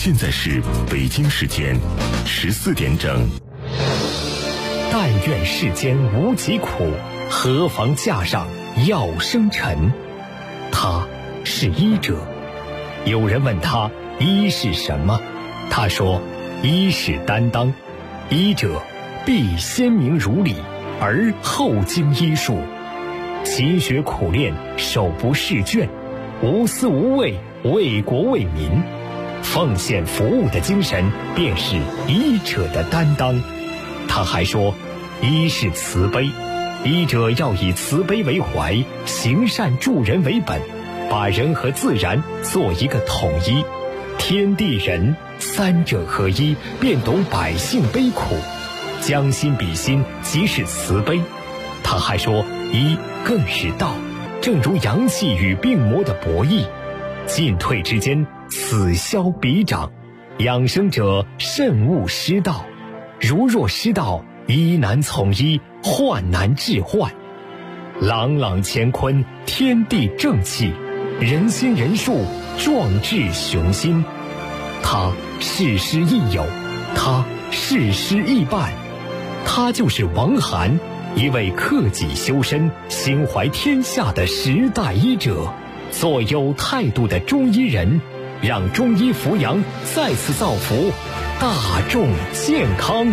现在是北京时间14点整。 但愿世间无疾苦，何妨架上药生尘。他是医者。有人问他医是什么，他说医是担当。医者必先明如理，而后经医术，勤学苦练，手不释卷，无私无畏，为国为民，奉献服务的精神便是医者的担当。他还说医是慈悲，医者要以慈悲为怀，行善助人为本，把人和自然做一个统一，天地人三者合一，便懂百姓悲苦，将心比心，即是慈悲。他还说医更是道，正如阳气与病魔的博弈，进退之间，此消彼长，养生者慎勿失道，如若失道，医难从医，患难治患。朗朗乾坤，天地正气，人心人术，壮志雄心。他事师亦友，他事师亦伴，他就是王涵，一位克己修身、心怀天下的时代医者，做有态度的中医人，让中医扶阳再次造福大众健康。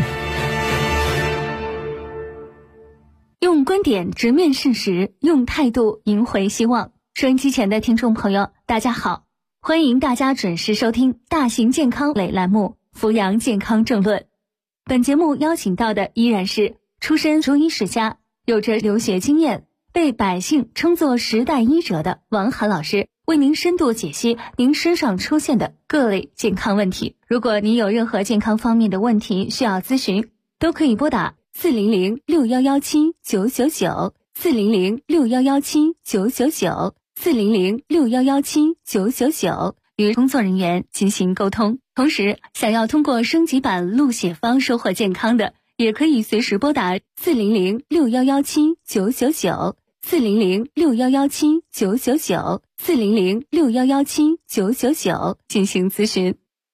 用观点直面事实，用态度赢回希望。收音机前的听众朋友，大家好，欢迎大家准时收听大型健康类栏目《扶阳健康政论》。本节目邀请到的依然是出身中医世家，有着留学经验，被百姓称作时代医者的王涵老师，为您深度解析您身上出现的各类健康问题。如果您有任何健康方面的问题需要咨询，都可以拨打400-6117-999，400-6117-999，400-6117-999，与工作人员进行沟通。同时，想要通过升级版录写方收获健康的，也可以随时拨打400-6117-999，400-6117-999，400-6117-999进行咨询。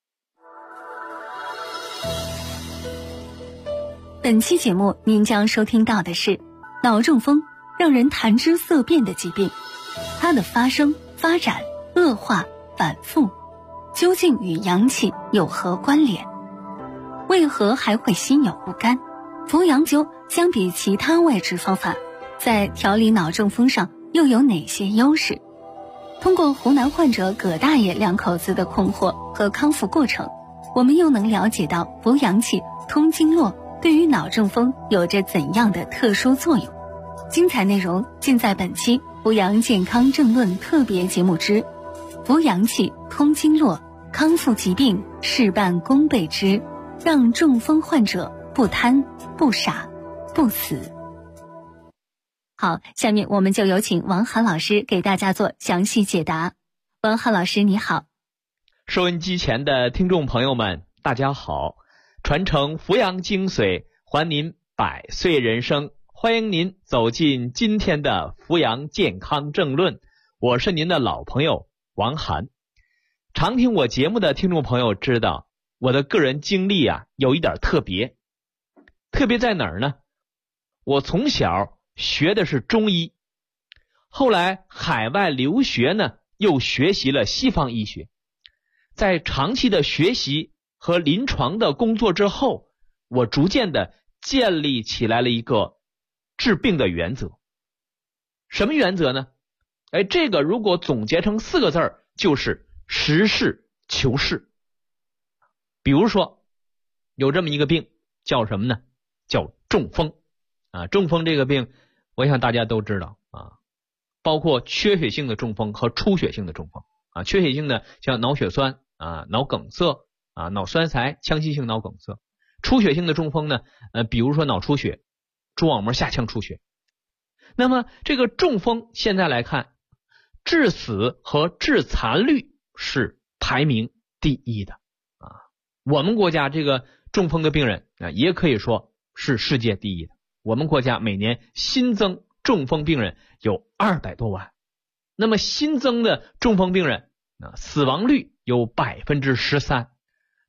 本期节目您将收听到的是脑中风，让人谈之色变的疾病，它的发生、发展、恶化、反复，究竟与阳气有何关联？为何还会心有不甘？扶阳灸相比其他外治方法，在调理脑中风上又有哪些优势？通过湖南患者葛大爷两口子的困惑和康复过程，我们又能了解到扶阳气、通经络对于脑中风有着怎样的特殊作用？精彩内容尽在本期扶阳健康政论特别节目之扶阳气通经络，康复疾病事半功倍之，让中风患者不贪不傻不死。好，下面我们就有请王涵老师给大家做详细解答。王涵老师你好。 收音机前的听众朋友们大家好，传承扶阳精髓，还您百岁人生，欢迎您走进今天的扶阳健康政论，我是您的老朋友王涵。常听我节目的听众朋友知道，我的个人经历有一点特别。特别在哪儿呢？我从小学的是中医，后来海外留学呢，又学习了西方医学。在长期的学习和临床的工作之后，我逐渐的建立起来了一个治病的原则。什么原则呢？这个如果总结成4个字儿，就是实事求是。比如说有这么一个病叫什么呢？叫中风中风这个病我想大家都知道包括缺血性的中风和出血性的中风缺血性的像脑血栓脑梗塞脑栓塞、腔隙性脑梗塞。出血性的中风呢比如说脑出血、蛛网膜下腔出血。那么这个中风现在来看，致死和致残率是排名第一的我们国家这个中风的病人也可以说是世界第一的。我们国家每年新增中风病人有200多万，那么新增的中风病人死亡率有13%，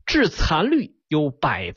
致残率有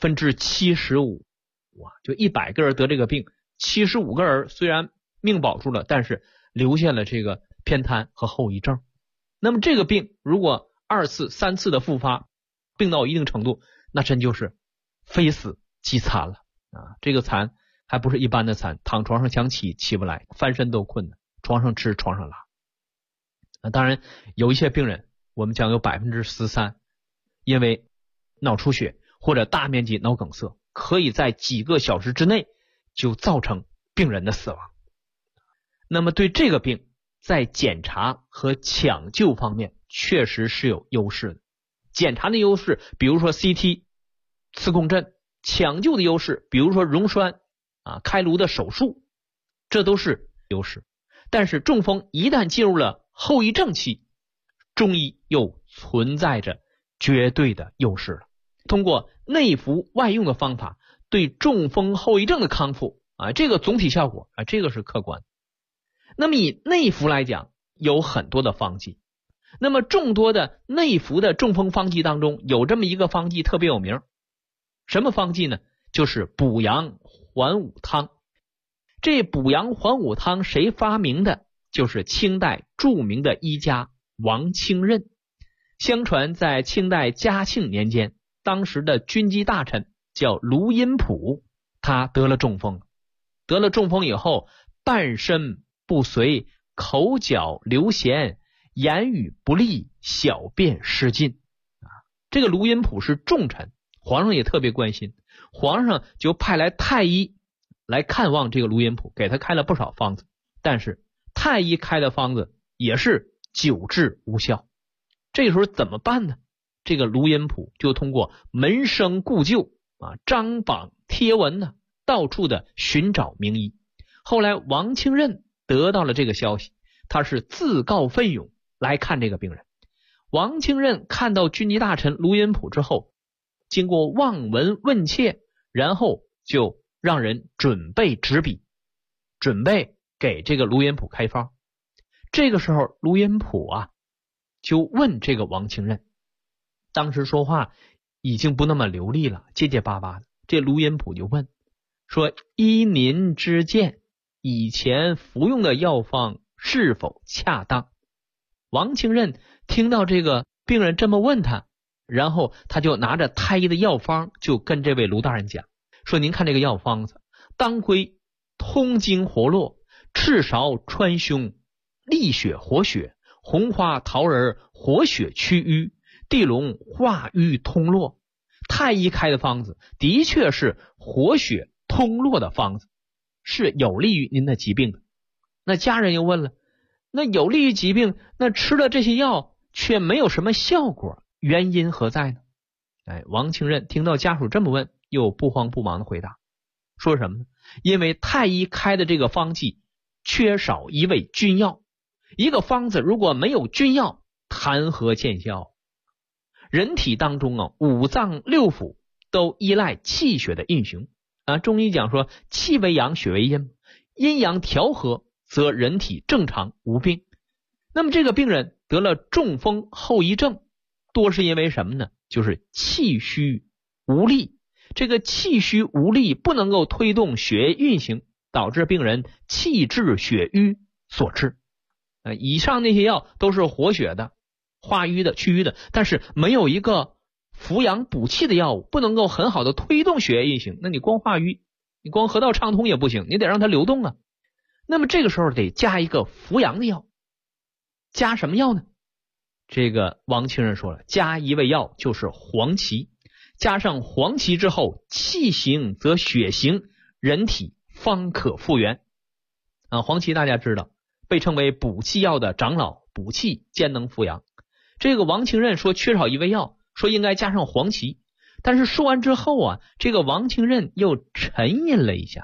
75%。哇，就100个人得这个病，75个人虽然命保住了，但是留下了这个偏瘫和后遗症。那么这个病如果2次、3次的复发，病到一定程度，那真就是非死即残了啊！这个残还不是一般的残，躺床上想起起不来，翻身都困难，床上吃床上拉。当然有一些病人，我们讲有 13%因为脑出血或者大面积脑梗塞，可以在几个小时之内就造成病人的死亡。那么对这个病在检查和抢救方面确实是有优势的。检查的优势比如说 CT 磁共振，抢救的优势比如说溶栓开颅的手术，这都是优势。但是中风一旦进入了后遗症期，中医又存在着绝对的优势了。通过内服外用的方法对中风后遗症的康复这个总体效果这个是客观。那么以内服来讲，有很多的方剂。那么众多的内服的中风方剂当中，有这么一个方剂特别有名。什么方剂呢？就是补阳还五汤。这补阳还五汤谁发明的？就是清代著名的医家王清任。相传在清代嘉庆年间，当时的军机大臣叫卢荫甫，他得了中风。得了中风以后，半身不遂，口角流涎，言语不利，小便失禁。这个卢荫甫是重臣，皇上也特别关心，皇上就派来太医来看望这个卢荫甫，给他开了不少方子，但是太医开的方子也是久治无效。这个时候怎么办呢？这个卢荫甫就通过门生故旧张榜贴文到处的寻找名医。后来王清任得到了这个消息，他是自告奋勇来看这个病人。王清任看到军机大臣卢荫甫之后，经过望闻问切，然后就让人准备纸笔，准备给这个卢荫甫开方。这个时候卢荫甫就问这个王清任，当时说话已经不那么流利了，结结巴巴的。这卢荫甫就问说，依您之见，以前服用的药方是否恰当？王清任听到这个病人这么问他，然后他就拿着太医的药方，就跟这位卢大人讲说，您看这个药方子，当归通经活络，赤芍川芎利血活血，红花桃仁活血祛瘀，地龙化瘀通络。太医开的方子的确是活血通络的方子，是有利于您的疾病的。那家人又问了，那有利于疾病，那吃了这些药却没有什么效果，原因何在呢？王清任听到家属这么问，又不慌不忙的回答，说什么呢？因为太医开的这个方剂缺少一味君药，一个方子如果没有君药，谈何见效？人体当中五脏六腑都依赖气血的运行中医讲说，气为阳，血为阴，阴阳调和则人体正常无病。那么这个病人得了中风后遗症，多是因为什么呢？就是气虚无力。这个气虚无力不能够推动血液运行，导致病人气滞血瘀所致。以上那些药都是活血的、化瘀的、祛瘀的，但是没有一个扶阳补气的药物，不能够很好的推动血液运行。那你光化瘀，你光河道畅通也不行，你得让它流动那么这个时候得加一个扶阳的药，加什么药呢？这个王清任说了，加一味药就是黄芪。加上黄芪之后，气行则血行，人体方可复原黄芪大家知道，被称为补气药的长老，补气兼能扶阳。这个王清任说缺少一味药，说应该加上黄芪。但是说完之后这个王清任又沉吟了一下，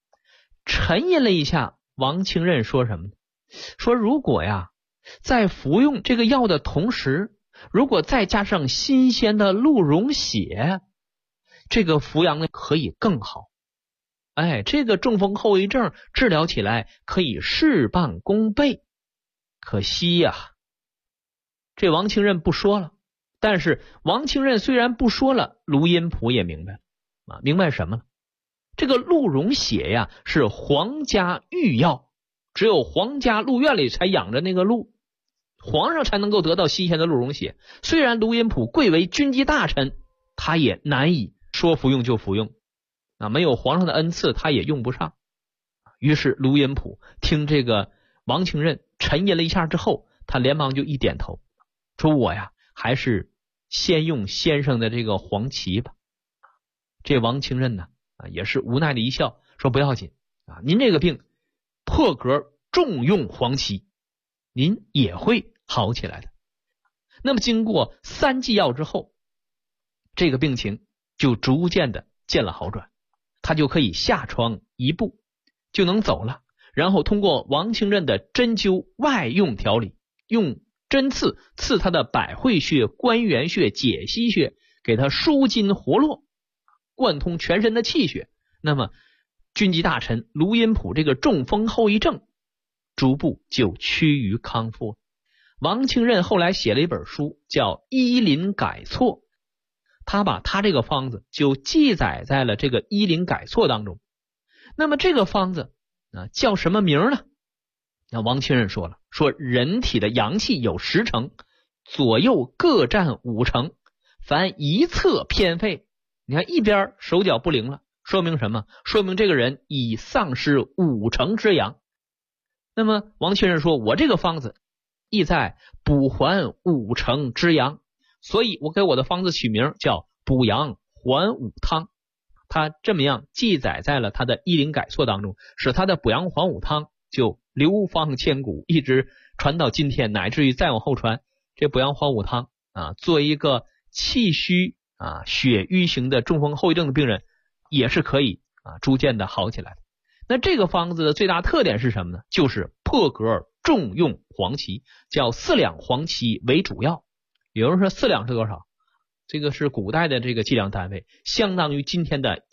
王清任说什么呢？说如果在服用这个药的同时，如果再加上新鲜的鹿茸血，这个扶阳可以更好。这个中风后遗症治疗起来可以事半功倍。可惜这王清任不说了， 但是王清任虽然不说了，卢荫甫也明白了明白什么了？这个鹿茸血呀是皇家御药，只有皇家鹿院里才养着那个鹿，皇上才能够得到新鲜的鹿茸血。虽然卢荫甫贵为军机大臣，他也难以说服用就服用没有皇上的恩赐他也用不上。于是卢荫甫听这个王清任沉吟了一下之后，他连忙就一点头，说我呀还是先用先生的这个黄芪吧。这王清任呢也是无奈的一笑，说不要紧您这个病破格重用黄芪，您也会好起来的。那么经过3剂药之后，这个病情就逐渐的见了好转，他就可以下床1步就能走了。然后通过王清任的针灸外用调理，用针刺他的百会穴、关元穴、解析穴，给他舒筋活络，贯通全身的气血。那么军机大臣卢荫甫这个中风后遗症逐步就趋于康复。王清任后来写了一本书叫《医林改错》，他把他这个方子就记载在了这个《医林改错》当中。那么这个方子叫什么名呢？那王清任说了，说人体的阳气有10成，左右各占5成，凡一侧偏废，你看一边手脚不灵了，说明什么？说明这个人已丧失5成之阳。那么王清任说，我这个方子意在补还5成之阳，所以我给我的方子取名叫补阳还五汤。他这么样记载在了他的《医林改错》当中，使他的补阳还五汤就流芳千古，一直传到今天，乃至于再往后传。这补阳还五汤作为一个气虚血瘀型的中风后遗症的病人，也是可以逐渐的好起来的。那这个方子的最大特点是什么呢？就是破格重用黄芪，叫4两黄芪为主药。有人说4两是多少？这个是古代的这个计量单位，相当于今天的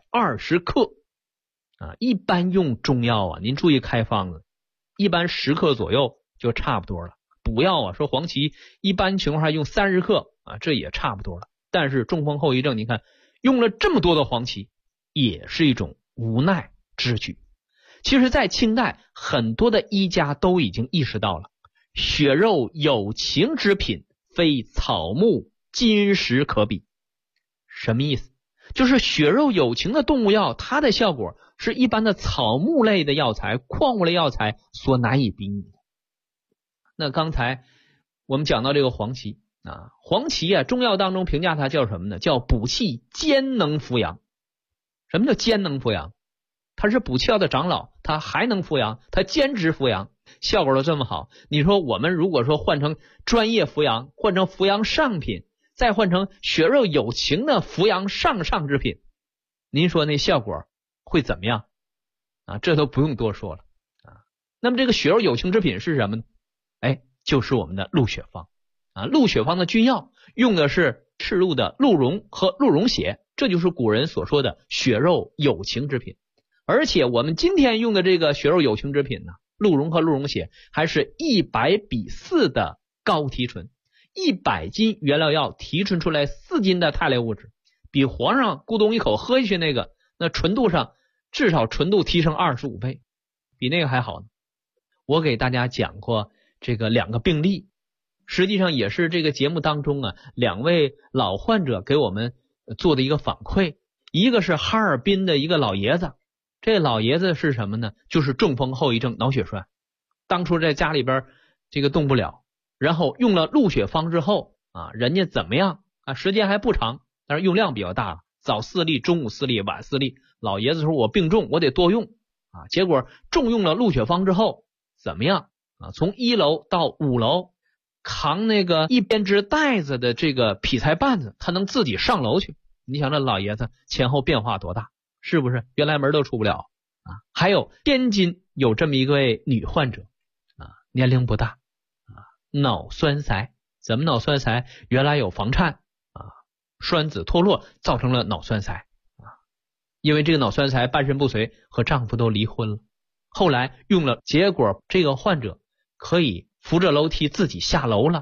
120克一般用中药您注意开方子，一般10克左右就差不多了。补药说黄芪一般情况下用30克这也差不多了。但是中风后遗症，你看用了这么多的黄芪，也是一种无奈之举。其实在清代，很多的医家都已经意识到了，血肉有情之品，非草木金石可比。什么意思？就是血肉有情的动物药，它的效果是一般的草木类的药材、矿物类药材所难以比拟的。那刚才我们讲到这个黄芪黄芪中药当中评价它叫什么呢？叫补气兼能扶阳。什么叫兼能扶阳？它是补气药的长老，它还能扶阳，它兼职扶阳，效果都这么好。你说我们如果说换成专业扶阳，换成扶阳上品，再换成血肉有情的扶阳上之品，您说那效果会怎么样这都不用多说了那么这个血肉有情之品是什么呢？就是我们的鹿血方鹿血方的君药用的是赤鹿的鹿茸和鹿茸血，这就是古人所说的血肉有情之品。而且我们今天用的这个血肉有情之品呢，鹿茸和鹿茸血还是100:4的高提纯，100斤原料药提纯出来4斤的肽类物质，比皇上咕咚一口喝下去那纯度上至少纯度提升25倍，比那个还好呢。我给大家讲过这个2个病例，实际上也是这个节目当中2位老患者给我们做的一个反馈。一个是哈尔滨的一个老爷子，这老爷子是什么呢？就是中风后遗症脑血栓，当初在家里边这个动不了，然后用了鹿血方之后人家怎么样时间还不长，但是用量比较大，早4粒，中午4粒，晚4粒。老爷子说我病重，我得多用结果重用了鹿血方之后怎么样从1楼到5楼扛那个1编织袋子的这个劈柴棒子，他能自己上楼去。你想这老爷子前后变化多大，是不是？原来门都出不了还有天津有这么一位女患者年龄不大脑栓塞。怎么脑栓塞？原来有房颤栓子脱落造成了脑栓塞因为这个脑栓塞半身不遂，和丈夫都离婚了。后来用了，结果这个患者可以扶着楼梯自己下楼了，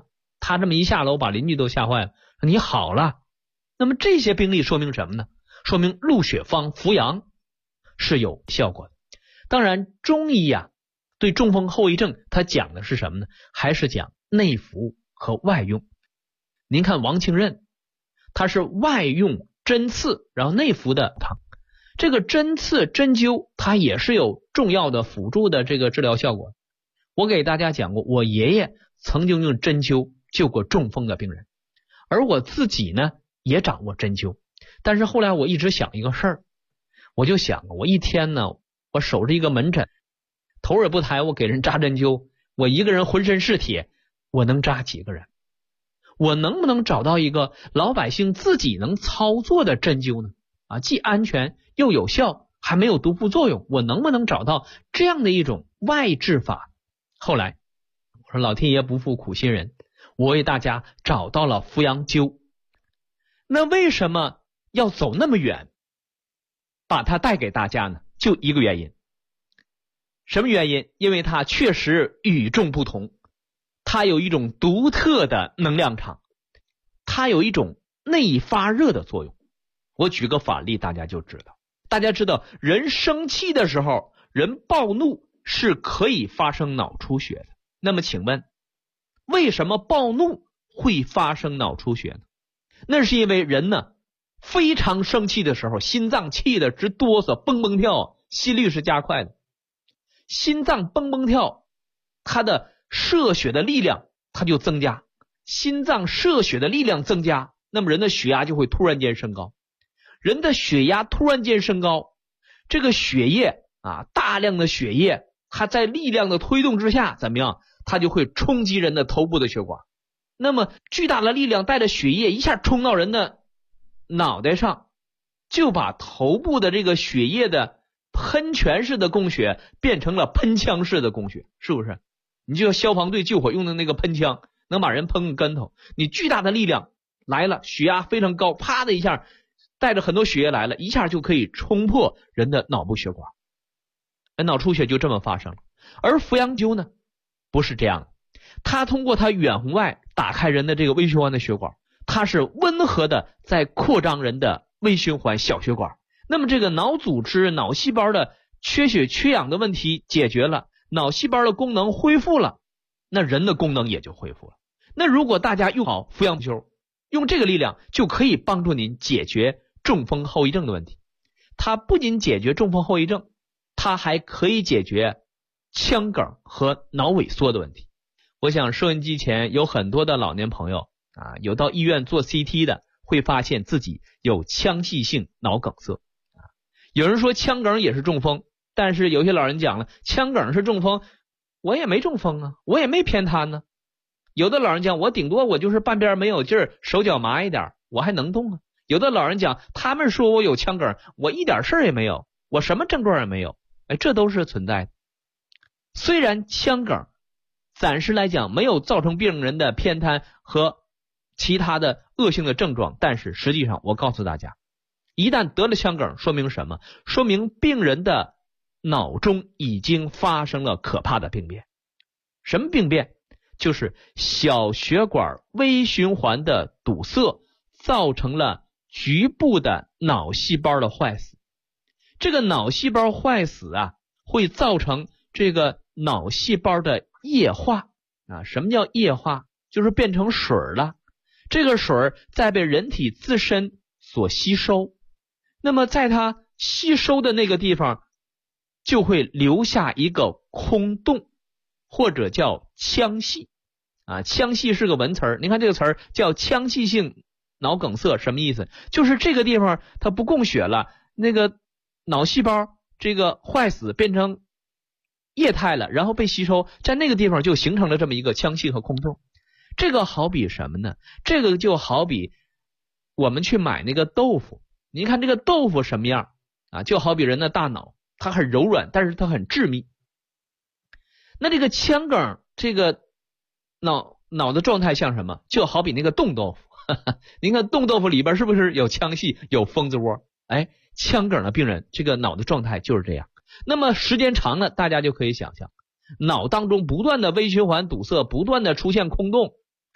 他这么一下楼把邻居都吓坏了，你好了。那么这些病例说明什么呢？说明鹿血方扶阳是有效果的。当然中医对中风后遗症它讲的是什么呢？还是讲内服和外用。您看王清任他是外用针刺，然后内服的汤。这个针刺针灸它也是有重要的辅助的这个治疗效果。我给大家讲过，我爷爷曾经用针灸救过中风的病人，而我自己呢也掌握针灸。但是后来我一直想一个事儿，我就想我一天呢，我守着一个门诊，头也不抬，我给人扎针灸，我一个人浑身是铁，我能扎几个人？我能不能找到一个老百姓自己能操作的针灸呢？既安全又有效，还没有毒副作用，我能不能找到这样的一种外治法？后来我说老天爷不负苦心人，我为大家找到了扶阳灸。那为什么要走那么远把它带给大家呢？就一个原因。什么原因？因为它确实与众不同，它有一种独特的能量场，它有一种内发热的作用。我举个反例大家就知道。大家知道人生气的时候，人暴怒是可以发生脑出血的。那么请问为什么暴怒会发生脑出血呢？那是因为人呢非常生气的时候，心脏气得直哆嗦，蹦蹦跳，心率是加快的。心脏蹦蹦跳，它的射血的力量它就增加，心脏射血的力量增加，那么人的血压就会突然间升高。人的血压突然间升高，这个血液大量的血液，它在力量的推动之下怎么样？它就会冲击人的头部的血管。那么巨大的力量带着血液一下冲到人的脑袋上，就把头部的这个血液的喷泉式的供血变成了喷枪式的供血，是不是？你就像消防队救火用的那个喷枪，能把人喷个跟头。你巨大的力量来了，血压非常高，啪的一下带着很多血液来了，一下就可以冲破人的脑部血管，脑出血就这么发生了。而扶阳灸呢不是这样的，它通过它远红外打开人的这个微循环的血管，它是温和的在扩张人的微循环小血管。那么这个脑组织脑细胞的缺血缺氧的问题解决了，脑细胞的功能恢复了，那人的功能也就恢复了。那如果大家用好扶阳灸，用这个力量就可以帮助您解决中风后遗症的问题。它不仅解决中风后遗症，它还可以解决腔梗和脑萎缩的问题。我想收音机前有很多的老年朋友有到医院做 CT 的，会发现自己有腔隙性脑梗塞。有人说腔梗也是中风，但是有些老人讲了，腔梗是中风，我也没中风我也没偏瘫呢。有的老人讲，我顶多我就是半边没有劲儿，手脚麻一点，我还能动有的老人讲，他们说我有腔梗，我一点事儿也没有，我什么症状也没有。这都是存在的。虽然腔梗暂时来讲没有造成病人的偏瘫和其他的恶性的症状，但是实际上我告诉大家，一旦得了腔梗，说明什么？说明病人的脑中已经发生了可怕的病变。什么病变？就是小血管微循环的堵塞，造成了局部的脑细胞的坏死。这个脑细胞坏死会造成这个脑细胞的液化什么叫液化？就是变成水了。这个水再被人体自身所吸收，那么在它吸收的那个地方就会留下一个空洞，或者叫腔隙腔隙是个文词儿，您看这个词儿叫腔隙性脑梗塞，什么意思？就是这个地方它不供血了，那个脑细胞这个坏死变成液态了，然后被吸收，在那个地方就形成了这么一个腔隙和空洞。这个好比什么呢？这个就好比我们去买那个豆腐，您看这个豆腐什么样就好比人的大脑，它很柔软，但是它很致密。那这个腔梗这个脑的状态像什么？就好比那个冻豆腐您看冻豆腐里边是不是有腔隙，有蜂子窝？腔梗的病人这个脑的状态就是这样。那么时间长了，大家就可以想象，脑当中不断的微循环堵塞，不断的出现空洞，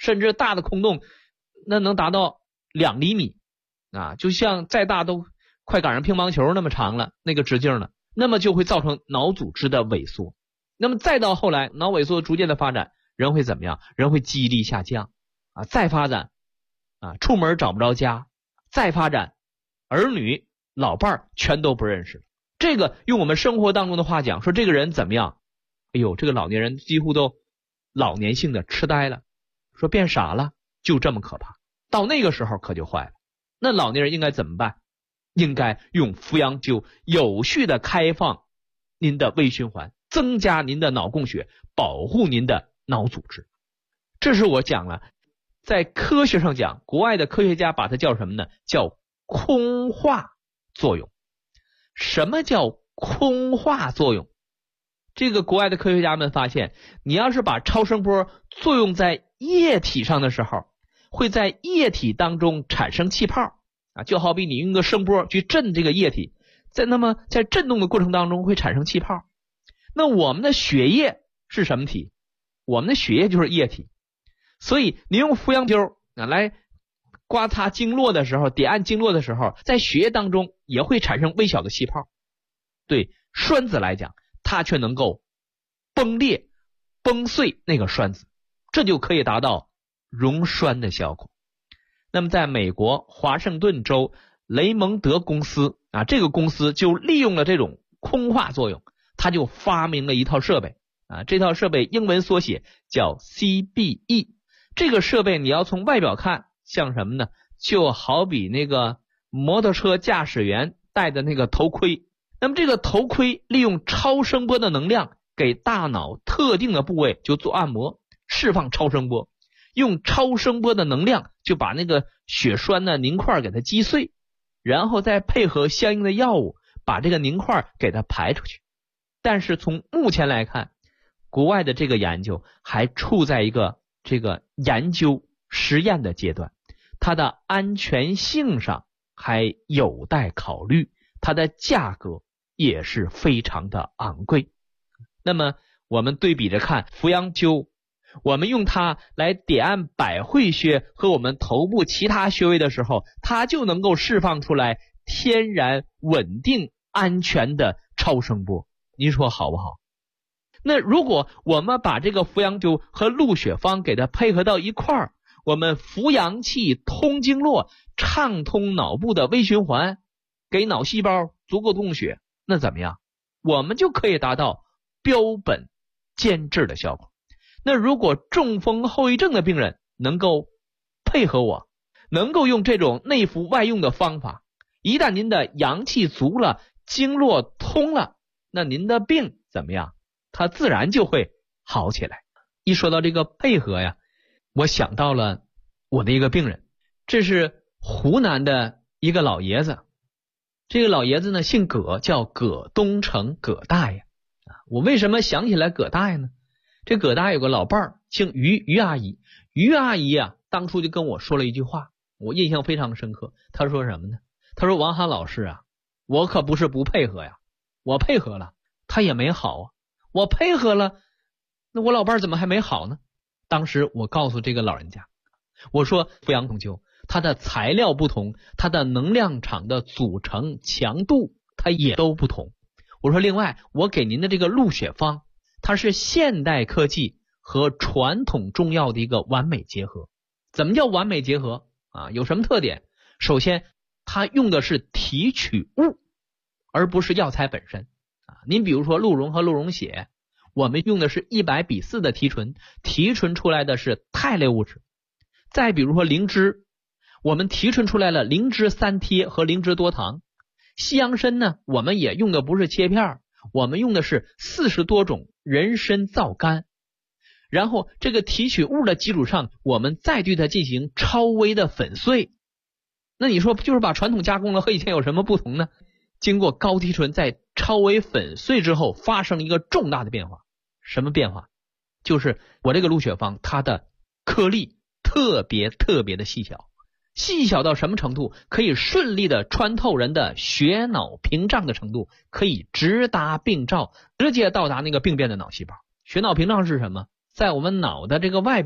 甚至大的空洞那能达到2厘米啊，就像再大都快赶上乒乓球那么长了，那个直径了，那么就会造成脑组织的萎缩。那么再到后来脑萎缩逐渐的发展，人会怎么样？人会记忆力下降啊，再发展啊，出门找不着家，再发展儿女老伴全都不认识。这个用我们生活当中的话讲，说这个人怎么样？哎呦，这个老年人几乎都老年性的痴呆了，说变傻了，就这么可怕。到那个时候可就坏了。那老年人应该怎么办？应该用扶阳灸有序的开放您的微循环，增加您的脑供血，保护您的脑组织。这是我讲了，在科学上讲，国外的科学家把它叫什么呢？叫空化作用。什么叫空化作用？这个国外的科学家们发现，你要是把超声波作用在液体上的时候，会在液体当中产生气泡啊，就好比你用个声波去震这个液体，那么在震动的过程当中会产生气泡。那我们的血液是什么体？我们的血液就是液体。所以你用扶阳灸来刮擦经络的时候，点按经络的时候，在血液当中也会产生微小的气泡。对栓子来讲，它却能够崩裂崩碎那个栓子，这就可以达到溶栓的效果。那么在美国华盛顿州雷蒙德公司啊，这个公司就利用了这种空化作用，他就发明了一套设备啊，这套设备英文缩写叫 CBE。 这个设备你要从外表看像什么呢？就好比那个摩托车驾驶员戴的那个头盔。那么这个头盔利用超声波的能量给大脑特定的部位就做按摩，释放超声波，用超声波的能量就把那个血栓的凝块给它击碎，然后再配合相应的药物把这个凝块给它排出去。但是从目前来看，国外的这个研究还处在一个这个研究实验的阶段，它的安全性上还有待考虑，它的价格也是非常的昂贵。那么我们对比着看扶阳灸，我们用它来点按百会穴和我们头部其他穴位的时候，它就能够释放出来天然稳定安全的超声波，您说好不好？那如果我们把这个扶阳灸和鹿血方给它配合到一块儿，我们扶阳气通经络，畅通脑部的微循环，给脑细胞足够供血，那怎么样？我们就可以达到标本兼治的效果。那如果中风后遗症的病人能够配合我，能够用这种内服外用的方法，一旦您的阳气足了，经络通了，那您的病怎么样？它自然就会好起来。一说到这个配合呀，我想到了我的一个病人，这是湖南的一个老爷子。这个老爷子呢姓葛，叫葛东成，葛大爷。我为什么想起来葛大爷呢？这葛大爷有个老伴儿姓于，于阿姨。于阿姨啊，当初就跟我说了一句话，我印象非常深刻。他说什么呢？他说王涵老师啊，我可不是不配合呀，我配合了，他也没好啊。我配合了，那我老伴儿怎么还没好呢？当时我告诉这个老人家，我说扶阳孔灸它的材料不同，它的能量场的组成强度它也都不同。我说另外我给您的这个鹿血方，它是现代科技和传统中药的一个完美结合。怎么叫完美结合啊？有什么特点？首先它用的是提取物，而不是药材本身啊。您比如说鹿茸和鹿茸血，我们用的是100:4的提纯，提纯出来的是肽类物质。再比如说灵芝，我们提纯出来了灵芝3贴和灵芝多糖。西洋参呢，我们也用的不是切片，我们用的是40多种人参皂苷。然后这个提取物的基础上，我们再对它进行超微的粉碎。那你说就是把传统加工了和以前有什么不同呢？经过高提纯在超微粉碎之后，发生一个重大的变化。什么变化？就是我这个鹿血方它的颗粒特别的细小，细小到什么程度？可以顺利的穿透人的血脑屏障的程度，可以直达病灶，直接到达那个病变的脑细胞。血脑屏障是什么？在我们脑的这个外边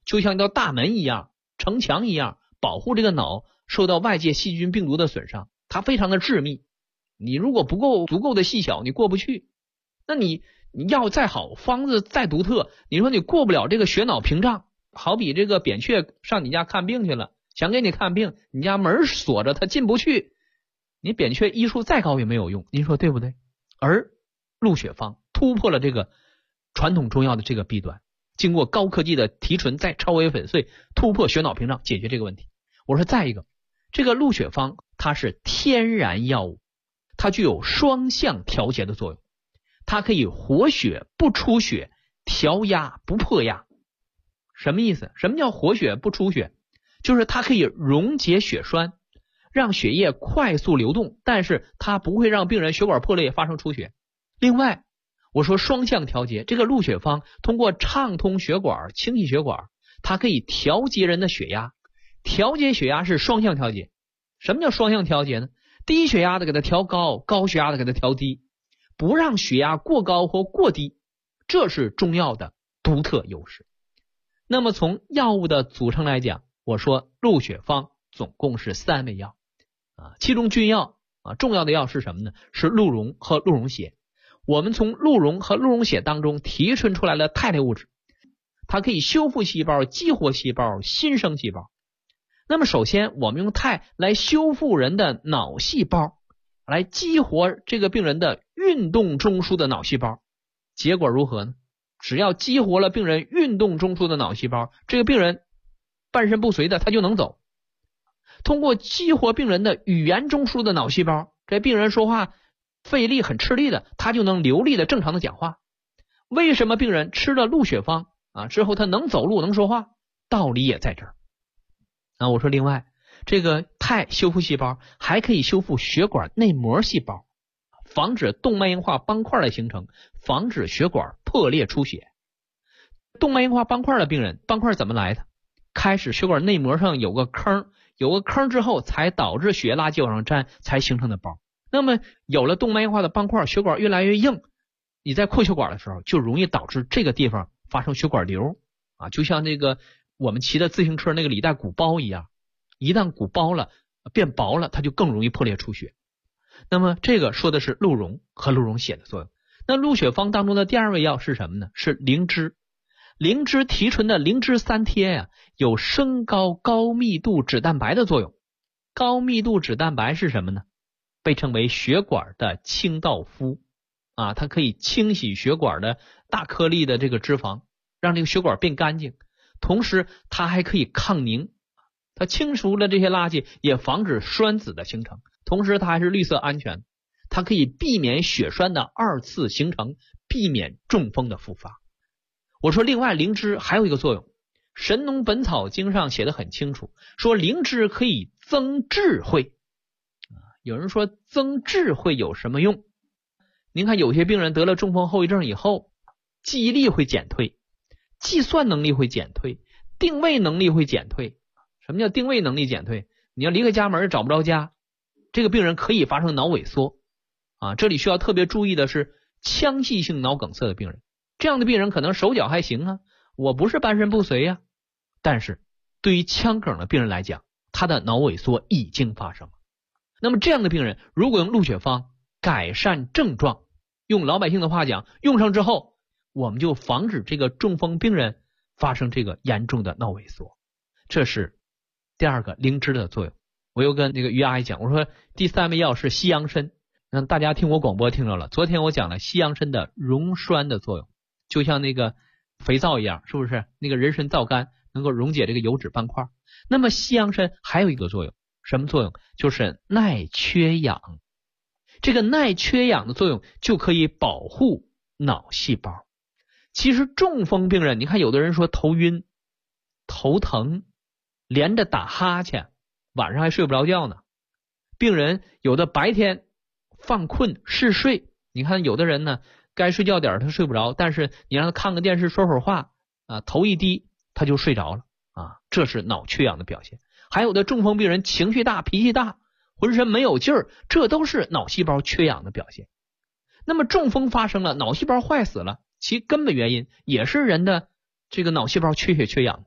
就像一道大门一样，城墙一样，保护这个脑受到外界细菌病毒的损伤。它非常的致密，你如果不够足够的细小，你过不去。那你药再好，方子再独特，你说你过不了这个血脑屏障。好比这个扁鹊上你家看病去了，想给你看病，你家门锁着，他进不去，你扁鹊医术再高也没有用，您说对不对？而鹿血方突破了这个传统中药的这个弊端，经过高科技的提纯再超微粉碎，突破血脑屏障，解决这个问题。我说再一个，这个鹿血方它是天然药物，它具有双向调节的作用，它可以活血不出血，调压不破压。什么意思？什么叫活血不出血？就是它可以溶解血栓，让血液快速流动，但是它不会让病人血管破裂发生出血。另外我说双向调节，这个鹿血方通过畅通血管、清洗血管，它可以调节人的血压。调节血压是双向调节。什么叫双向调节呢？低血压的给它调高，高血压的给它调低，不让血压过高或过低，这是中药的独特优势。那么从药物的组成来讲，我说鹿血方总共是3味药其中君药重要的药是什么呢？是鹿茸和鹿茸血。我们从鹿茸和鹿茸血当中提纯出来了肽类物质，它可以修复细胞、激活细胞、新生细胞。那么首先我们用肽来修复人的脑细胞，来激活这个病人的运动中枢的脑细胞，结果如何呢？只要激活了病人运动中枢的脑细胞，这个病人半身不遂的他就能走。通过激活病人的语言中枢的脑细胞，这病人说话费力很吃力的，他就能流利的正常的讲话。为什么病人吃了鹿血方之后他能走路能说话？道理也在这儿我说另外，这个肽修复细胞还可以修复血管内膜细胞，防止动脉硬化斑块的形成，防止血管破裂出血。动脉硬化斑块的病人，斑块怎么来的？开始血管内膜上有个坑，有个坑之后才导致血液垃圾往上粘，才形成的包。那么有了动脉硬化的斑块，血管越来越硬，你在扩血管的时候就容易导致这个地方发生血管瘤就像那个我们骑的自行车那个履带鼓包一样，一旦鼓包了变薄了，它就更容易破裂出血。那么这个说的是鹿茸和鹿茸血的作用。那鹿血方当中的第2味药是什么呢？是灵芝。灵芝提纯的灵芝3贴有升高高密度脂蛋白的作用。高密度脂蛋白是什么呢？被称为血管的清道夫它可以清洗血管的大颗粒的这个脂肪，让这个血管变干净。同时它还可以抗凝，它清除了这些垃圾，也防止栓子的形成。同时它还是绿色安全，它可以避免血栓的2次形成，避免中风的复发。我说另外灵芝还有一个作用，神农本草经上写得很清楚，说灵芝可以增智慧有人说增智慧有什么用？您看有些病人得了中风后遗症以后，记忆力会减退，计算能力会减退，定位能力会减退。什么叫定位能力减退？你要离开家门找不着家，这个病人可以发生脑萎缩这里需要特别注意的是腔隙性脑梗塞的病人，这样的病人可能手脚还行我不是半身不遂但是对于腔梗的病人来讲，他的脑萎缩已经发生了。那么这样的病人如果用鹿血方改善症状，用老百姓的话讲，用上之后我们就防止这个中风病人发生这个严重的脑萎缩。这是第2个灵芝的作用。我又跟那个于阿姨讲，我说第3味药是西洋参。让大家听我广播听着了，昨天我讲了西洋参的溶栓的作用，就像那个肥皂一样，是不是？那个人参皂苷能够溶解这个油脂斑块。那么西洋参还有一个作用，什么作用？就是耐缺氧。这个耐缺氧的作用就可以保护脑细胞。其实中风病人，你看有的人说头晕、头疼，连着打哈欠，晚上还睡不着觉呢。病人有的白天犯困嗜睡，你看有的人呢该睡觉点他睡不着，但是你让他看个电视说会儿话头一低他就睡着了这是脑缺氧的表现。还有的中风病人情绪大、脾气大，浑身没有劲儿，这都是脑细胞缺氧的表现。那么中风发生了，脑细胞坏死了，其根本原因也是人的这个脑细胞缺血缺氧。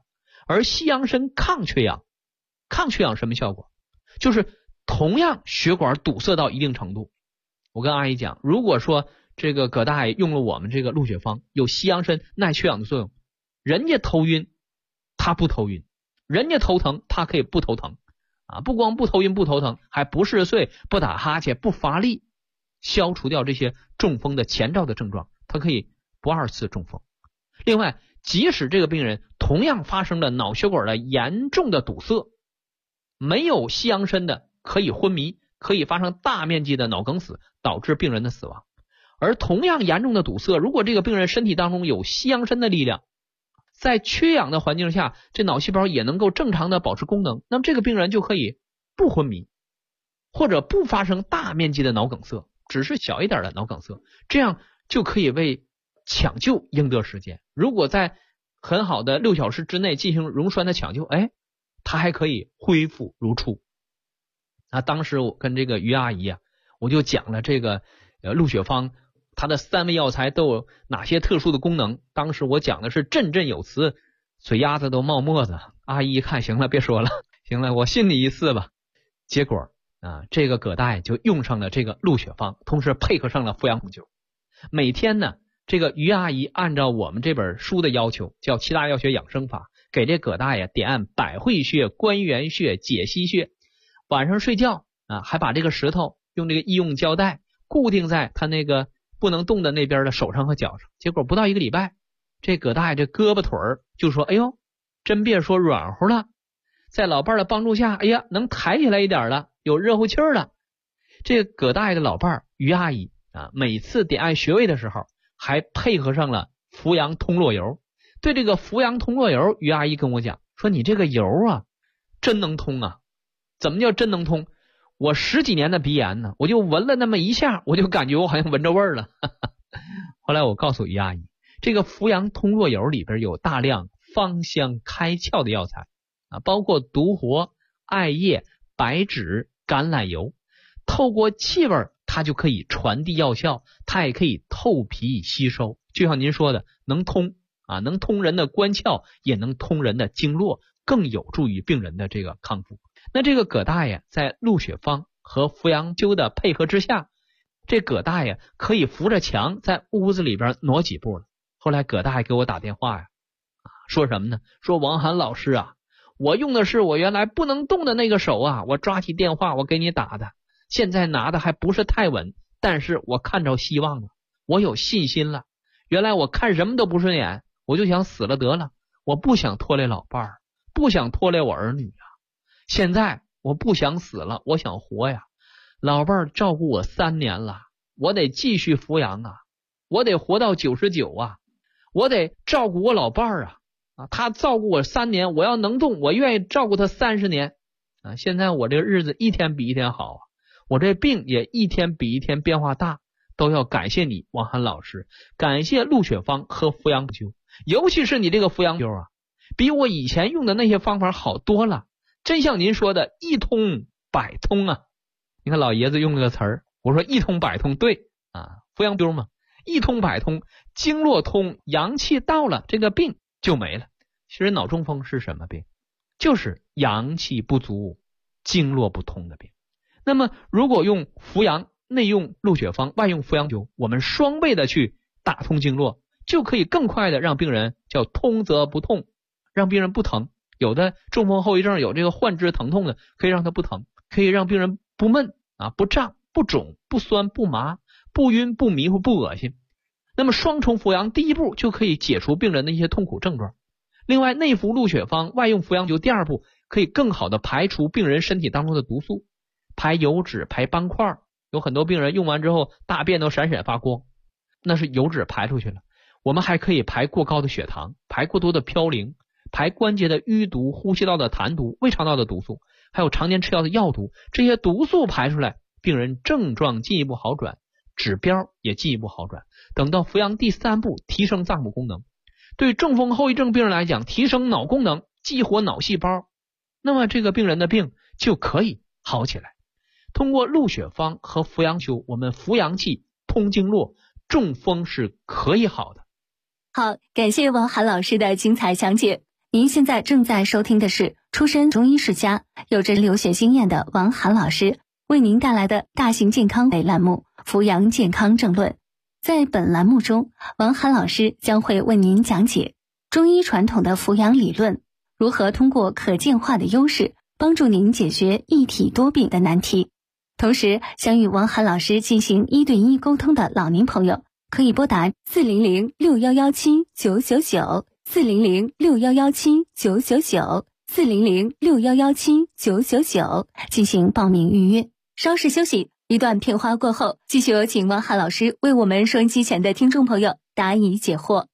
而西洋参抗缺氧。抗缺氧什么效果？就是同样血管堵塞到一定程度，我跟阿姨讲，如果说这个葛大爷用了我们这个鹿血芳，有西洋参耐缺氧的作用，人家头晕他不头晕，人家头疼他可以不头疼啊，不光不头晕不头疼，还不嗜睡不打哈欠不乏力，消除掉这些中风的前兆的症状，他可以不二次中风。另外，即使这个病人同样发生了脑血管的严重的堵塞，没有西洋参的可以昏迷，可以发生大面积的脑梗死，导致病人的死亡。而同样严重的堵塞，如果这个病人身体当中有西洋参的力量，在缺氧的环境下，这脑细胞也能够正常的保持功能，那么这个病人就可以不昏迷，或者不发生大面积的脑梗塞，只是小一点的脑梗塞，这样就可以为抢救赢得时间。如果在很好的6小时之内进行溶栓的抢救，他还可以恢复如初。当时我跟这个于阿姨啊，我就讲了这个鹿血芳它的3味药材都有哪些特殊的功能。当时我讲的是振振有词，嘴丫子都冒沫子。阿姨一看，行了，别说了，行了，我信你一次吧。结果这个葛大爷就用上了这个鹿血芳，同时配合上了扶阳灸。每天呢，这个于阿姨按照我们这本书的要求，叫7大药学养生法，给这葛大爷点按百会穴、关元穴、解析穴。晚上睡觉还把这个石头用这个医用胶带固定在他那个不能动的那边的手上和脚上。结果不到1个礼拜，这葛大爷这胳膊腿就说，哎呦，真别说软乎了，在老伴的帮助下，哎呀，能抬起来一点了，有热乎气儿了。这葛大爷的老伴于阿姨每次点按穴位的时候还配合上了扶阳通络油。对这个扶阳通络油，于阿姨跟我讲说，你这个油真能通啊。怎么叫真能通？我10几年的鼻炎呢，我就闻了那么一下，我就感觉我好像闻着味儿了。后来我告诉于阿姨，这个扶阳通络油里边有大量芳香开窍的药材包括独活、艾叶、白芷、橄榄油，透过气味它就可以传递药效，它也可以透皮吸收。就像您说的，能通能通人的关窍，也能通人的经络，更有助于病人的这个康复。那这个葛大爷在鹿血芳和扶阳灸的配合之下，这葛大爷可以扶着墙在屋子里边挪几步了。后来葛大爷给我打电话说什么呢？说王涵老师我用的是我原来不能动的那个手我抓起电话我给你打的，现在拿的还不是太稳，但是我看着希望了，我有信心了。原来我看什么都不顺眼，我就想死了得了，我不想拖累老伴儿，不想拖累我儿女现在我不想死了，我想活呀。老伴儿照顾我3年了，我得继续扶阳我得活到99我得照顾我老伴儿他照顾我3年，我要能动，我愿意照顾他30年现在我这个日子一天比一天好我这病也一天比一天变化大，都要感谢你王涵老师，感谢鹿血芳和扶阳灸，尤其是你这个扶阳灸比我以前用的那些方法好多了，真像您说的一通百通你看老爷子用这个词儿，我说一通百通，对扶阳灸嘛，一通百通，经络通，阳气到了，这个病就没了。其实脑中风是什么病？就是阳气不足，经络不通的病。那么如果用扶阳，内用鹿血芳，外用扶阳灸，我们双倍的去打通经络，就可以更快的让病人叫通则不痛，让病人不疼。有的中风后遗症有这个患肢疼痛的，可以让它不疼，可以让病人不闷不胀、不肿、不酸、不麻、不晕、不迷糊、不恶心。那么双重扶阳，第一步就可以解除病人的一些痛苦症状。另外，内服鹿血芳，外用扶阳灸，第2步可以更好的排除病人身体当中的毒素，排油脂、排斑块。有很多病人用完之后大便都闪闪发光，那是油脂排出去了。我们还可以排过高的血糖，排过多的嘌呤，排关节的淤毒、呼吸道的痰毒、胃肠道的毒素，还有常年吃药的药毒，这些毒素排出来，病人症状进一步好转，指标也进一步好转。等到扶阳第3步，提升脏腑功能。对中风后遗症病人来讲，提升脑功能，激活脑细胞，那么这个病人的病就可以好起来。通过鹿血芳和扶阳灸，我们扶阳气、通经络，中风是可以好的。 好，感谢王涵老师的精彩讲解。 您现在正在收听的是出身中医世家、有着留学经验的王涵老师为您带来的大型健康类栏目《扶阳健康正论》。在本栏目中，王涵老师将会为您讲解中医传统的扶阳理论，如何通过可见化的优势帮助您解决一体多病的难题。同时，想与王涵老师进行1对1沟通的老年朋友，可以拨打400-6117-999。400-6117-999，400-6117-999进行报名预约。稍事休息，一段片花过后，继续有请王涵老师为我们收音机前的听众朋友答疑解惑。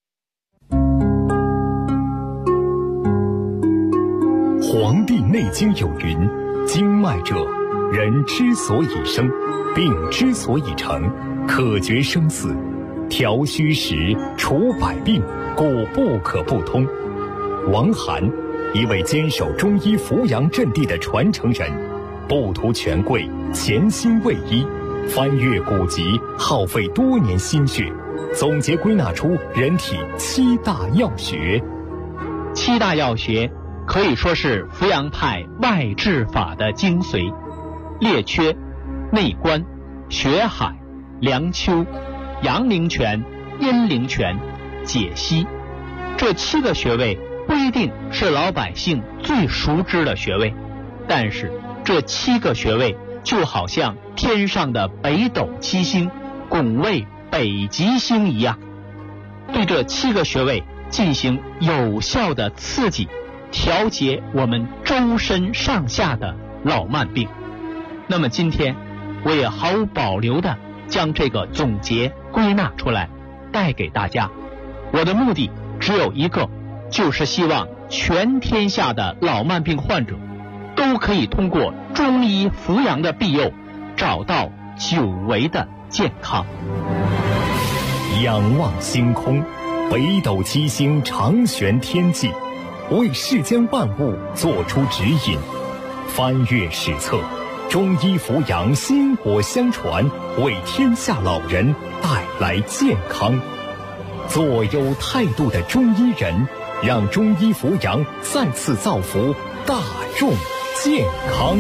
《黄帝内经》有云：经脉者，人之所以生，病之所以成，可决生死，调虚实，除百病，故不可不通。王涵，一位坚守中医扶阳阵地的传承人，不图权贵，潜心为医，翻阅古籍，耗费多年心血，总结归纳出人体7大要穴。 7大要穴可以说是扶阳派外治法的精髓：列缺、内关、血海、梁丘、阳陵泉、阴陵泉、解析。这7个穴位不一定是老百姓最熟知的穴位，但是这7个穴位就好像天上的北斗7星拱卫北极星一样，对这7个穴位进行有效的刺激，调节我们周身上下的老慢病。那么今天我也毫无保留地将这个总结归纳出来带给大家，我的目的只有一个，就是希望全天下的老慢病患者都可以通过中医扶阳的庇佑，找到久违的健康。 仰望星空，北斗7星长悬天际，为世间万物做出指引。翻阅史册，中医扶阳薪火相传，为天下老人带来健康。做有态度的中医人，让中医扶阳再次造福大众健康。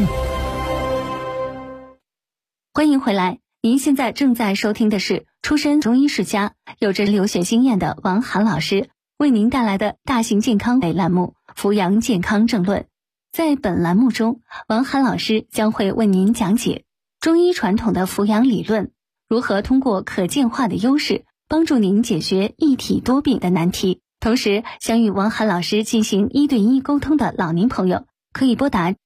欢迎回来，您现在正在收听的是出身中医世家、有着留学经验的王涵老师为您带来的大型健康类栏目《扶阳健康正论》。在本栏目中，王涵老师将会为您讲解中医传统的扶阳理论，如何通过可见化的优势帮助您解决一体多病的难题。同时，想与王涵老师进行1对1沟通的老年朋友，可以拨打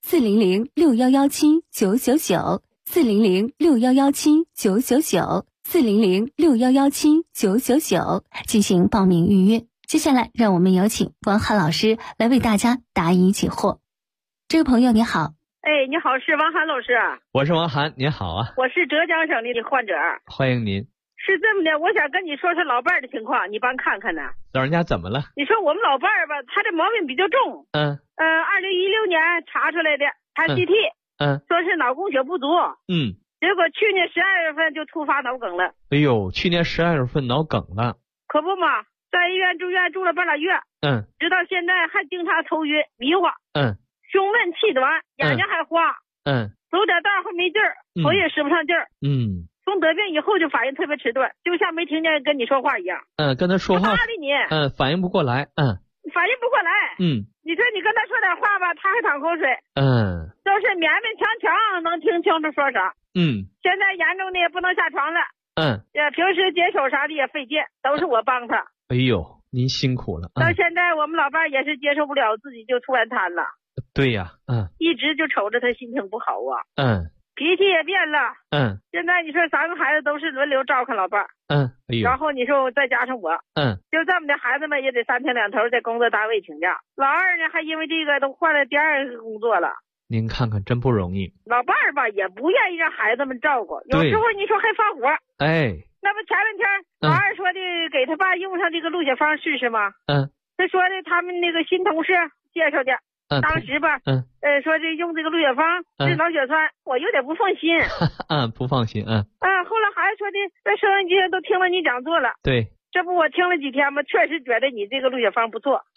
400-6117-999，400-6117-999，400-6117-999进行报名预约。接下来，让我们有请王涵老师来为大家答疑解惑。这位朋友你好。 哎，你好，是王涵老师。 我是王涵，您好啊。 我是浙江省的患者。 欢迎您。 是这么的，我想跟你说说老伴儿的情况，你帮看看呢。 老人家怎么了？ 你说我们老伴儿吧，他这毛病比较重。2016年查出来的，他 CT，说是脑供血不足。结果去年12月份就突发脑梗了。 哎呦，去年12月份脑梗了。 可不嘛，在医院住院住了半拉月。直到现在还经常头晕迷糊。胸闷气短，眼睛还花。走点道还没劲儿，头也使不上劲儿。从得病以后就反应特别迟钝，就像没听见跟你说话一样。跟他说话。不搭理你。 反应不过来。 反应不过来。你说你跟他说点话吧，他还淌口水。都是勉勉强强能听清楚说啥。现在严重的也不能下床了。平时解手啥的也费劲，都是我帮他。 哎呦，您辛苦了。 到现在我们老伴也是接受不了，自己就突然瘫了。 对呀。 一直就瞅着他心情不好啊。脾气也变了。现在你说3个孩子都是轮流照看老伴。然后你说再加上我。就这么的，孩子们也得3天2头在工作单位请假。老二呢，还因为这个都换了第2个工作了。 您看看，真不容易。 老伴儿吧也不愿意让孩子们照顾，有时候你说还发火。那不前两天老二说的给他爸用上这个鹿血芳试试吗？他说的他们那个新同事介绍的。当时吧，说这用这个鹿血芳治脑血栓，我有点不放心。 不放心。后来孩子说的，在收音机上都听了你讲座了。 对， 这不我听了几天吗？确实觉得你这个鹿血芳不错。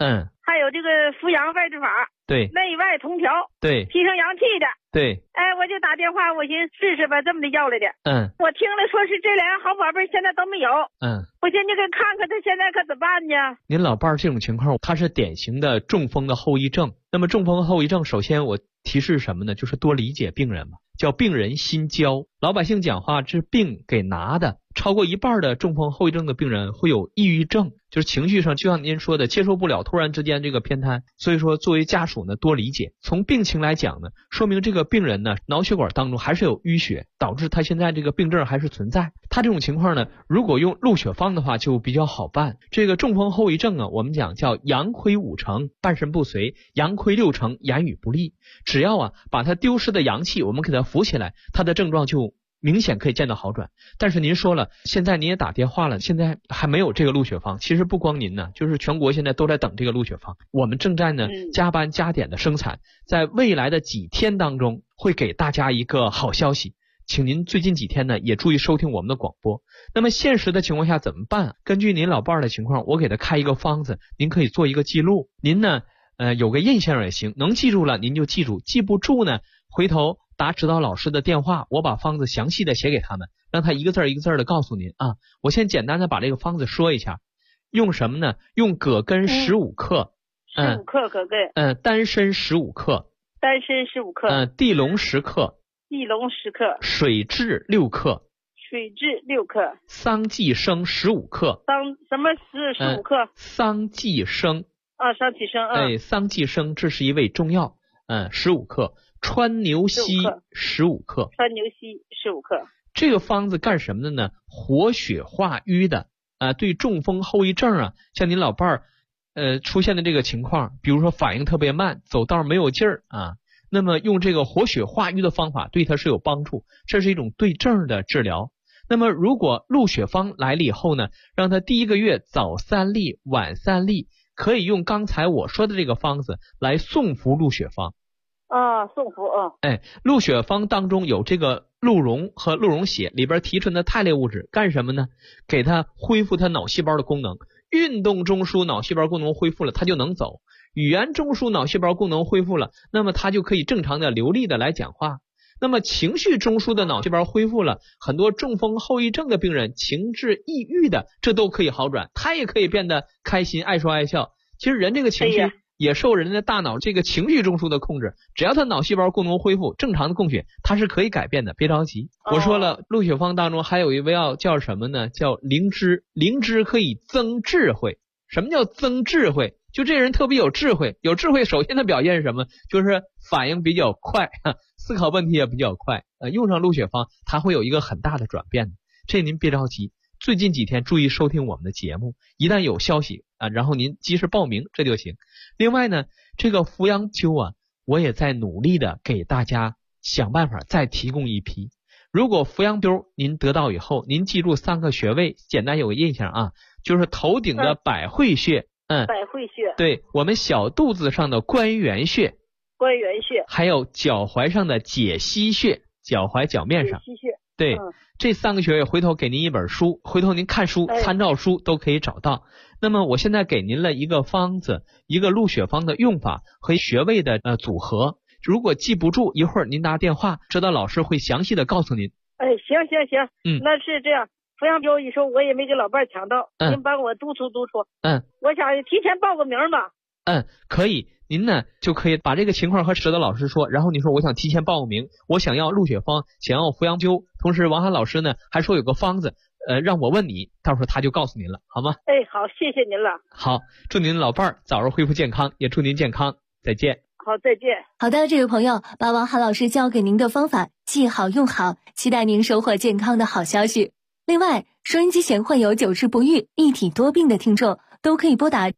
还有这个扶阳外治法， 对， 内外同调， 对， 提升阳气的， 对。 我就打电话，我寻思试试吧，这么的要来的。我听了说是这两样好宝贝现在都没有。我寻思你给看看他现在可怎么办呢？ 您老伴儿这种情况，他是典型的中风的后遗症。那么中风后遗症，首先我提示什么呢？就是多理解病人嘛，叫病人心焦。老百姓讲话是病给拿的。超过一半的中风后遗症的病人会有抑郁症，就是情绪上就像您说的接受不了突然之间这个偏瘫。所以说作为家属呢，多理解。从病情来讲呢，说明这个病人呢脑血管当中还是有淤血，导致他现在这个病症还是存在。他这种情况呢，如果用鹿血方的话就比较好办。这个中风后遗症啊，我们讲叫阳亏5成，半身不遂，阳亏6成，言语不利。只要把他丢失的阳气我们给他扶起来，他的症状就明显可以见到好转。但是您说了，现在您也打电话了，现在还没有这个鹿血方。其实不光您呢，就是全国现在都在等这个鹿血方。我们正在呢加班加点的生产，在未来的几天当中会给大家一个好消息，请您最近几天呢也注意收听我们的广播。那么现实的情况下怎么办？根据您老伴儿的情况，我给他开一个方子，您可以做一个记录。您呢有个印象也行，能记住了您就记住，记不住呢回头打指导老师的电话，我把方子详细的写给他们，让他一个字一个字的告诉您啊。我先简单的把这个方子说一下，用什么呢？用葛根15克 ，15克葛根， 丹参15克， 丹参15克， 地龙10克， 地龙10克， 水蛭6克， 水蛭6克， 桑寄生15克， 什么是15克？ 桑寄生桑寄生， 桑寄生这是一味中药，15克。川牛膝15克， 川牛膝15克。 这个方子干什么的呢？活血化瘀的对中风后遗症像您老伴儿出现的这个情况，比如说反应特别慢，走道没有劲儿那么用这个活血化瘀的方法对它是有帮助，这是一种对症的治疗。那么如果鹿血方来了以后呢，让他第1个月早3粒晚3粒，可以用刚才我说的这个方子来送服鹿血方。 送服鹿血方当中有这个鹿茸和鹿茸血里边提纯的肽类物质，干什么呢？给它恢复它脑细胞的功能。运动中枢脑细胞功能恢复了，它就能走；语言中枢脑细胞功能恢复了，那么它就可以正常的流利的来讲话。那么情绪中枢的脑细胞恢复了，很多中风后遗症的病人情志抑郁的，这都可以好转，他也可以变得开心爱说爱笑。其实人这个情绪也受人的大脑这个情绪中枢的控制，只要他脑细胞功能恢复，正常的供血它是可以改变的，别着急。我说了，鹿血方当中还有一味药叫什么呢？叫灵芝。灵芝可以增智慧。什么叫增智慧？就这人特别有智慧，有智慧首先的表现是什么？就是反应比较快，思考问题也比较快。用上鹿血方它会有一个很大的转变的，这您别着急，最近几天注意收听我们的节目，一旦有消息然后您及时报名这就行。另外呢，这个扶阳灸我也在努力的给大家想办法再提供一批。如果扶阳灸您得到以后，您记住3个穴位，简单有个印象就是头顶的百会穴， 百会穴， 对，我们小肚子上的关元穴， 关元穴， 还有脚踝上的解溪穴，脚踝脚面上， 解溪穴， 对，这3个穴位回头给您一本书，回头您看书参照书都可以找到。那么我现在给您了一个方子，一个鹿血方的用法和穴位的组合，如果记不住，一会儿您打电话，指导老师会详细的告诉您。 行，那是这样。扶阳灸一说我也没给老伴抢到，您帮我督促督促。我想提前报个名吧。 可以，您呢就可以把这个情况和指导老师说，然后你说我想提前报个名，我想要鹿血方，想要扶阳灸，同时王涵老师呢还说有个方子让我问你，到时候他就告诉您了，好吗？ 好，谢谢您了。 好，祝您老伴儿早日恢复健康，也祝您健康，再见。 好，再见。 好的，这位朋友，把王涵老师教给您的方法记好用好，期待您收获健康的好消息。另外，收音机前患有久治不愈、一体多病的听众，都可以拨打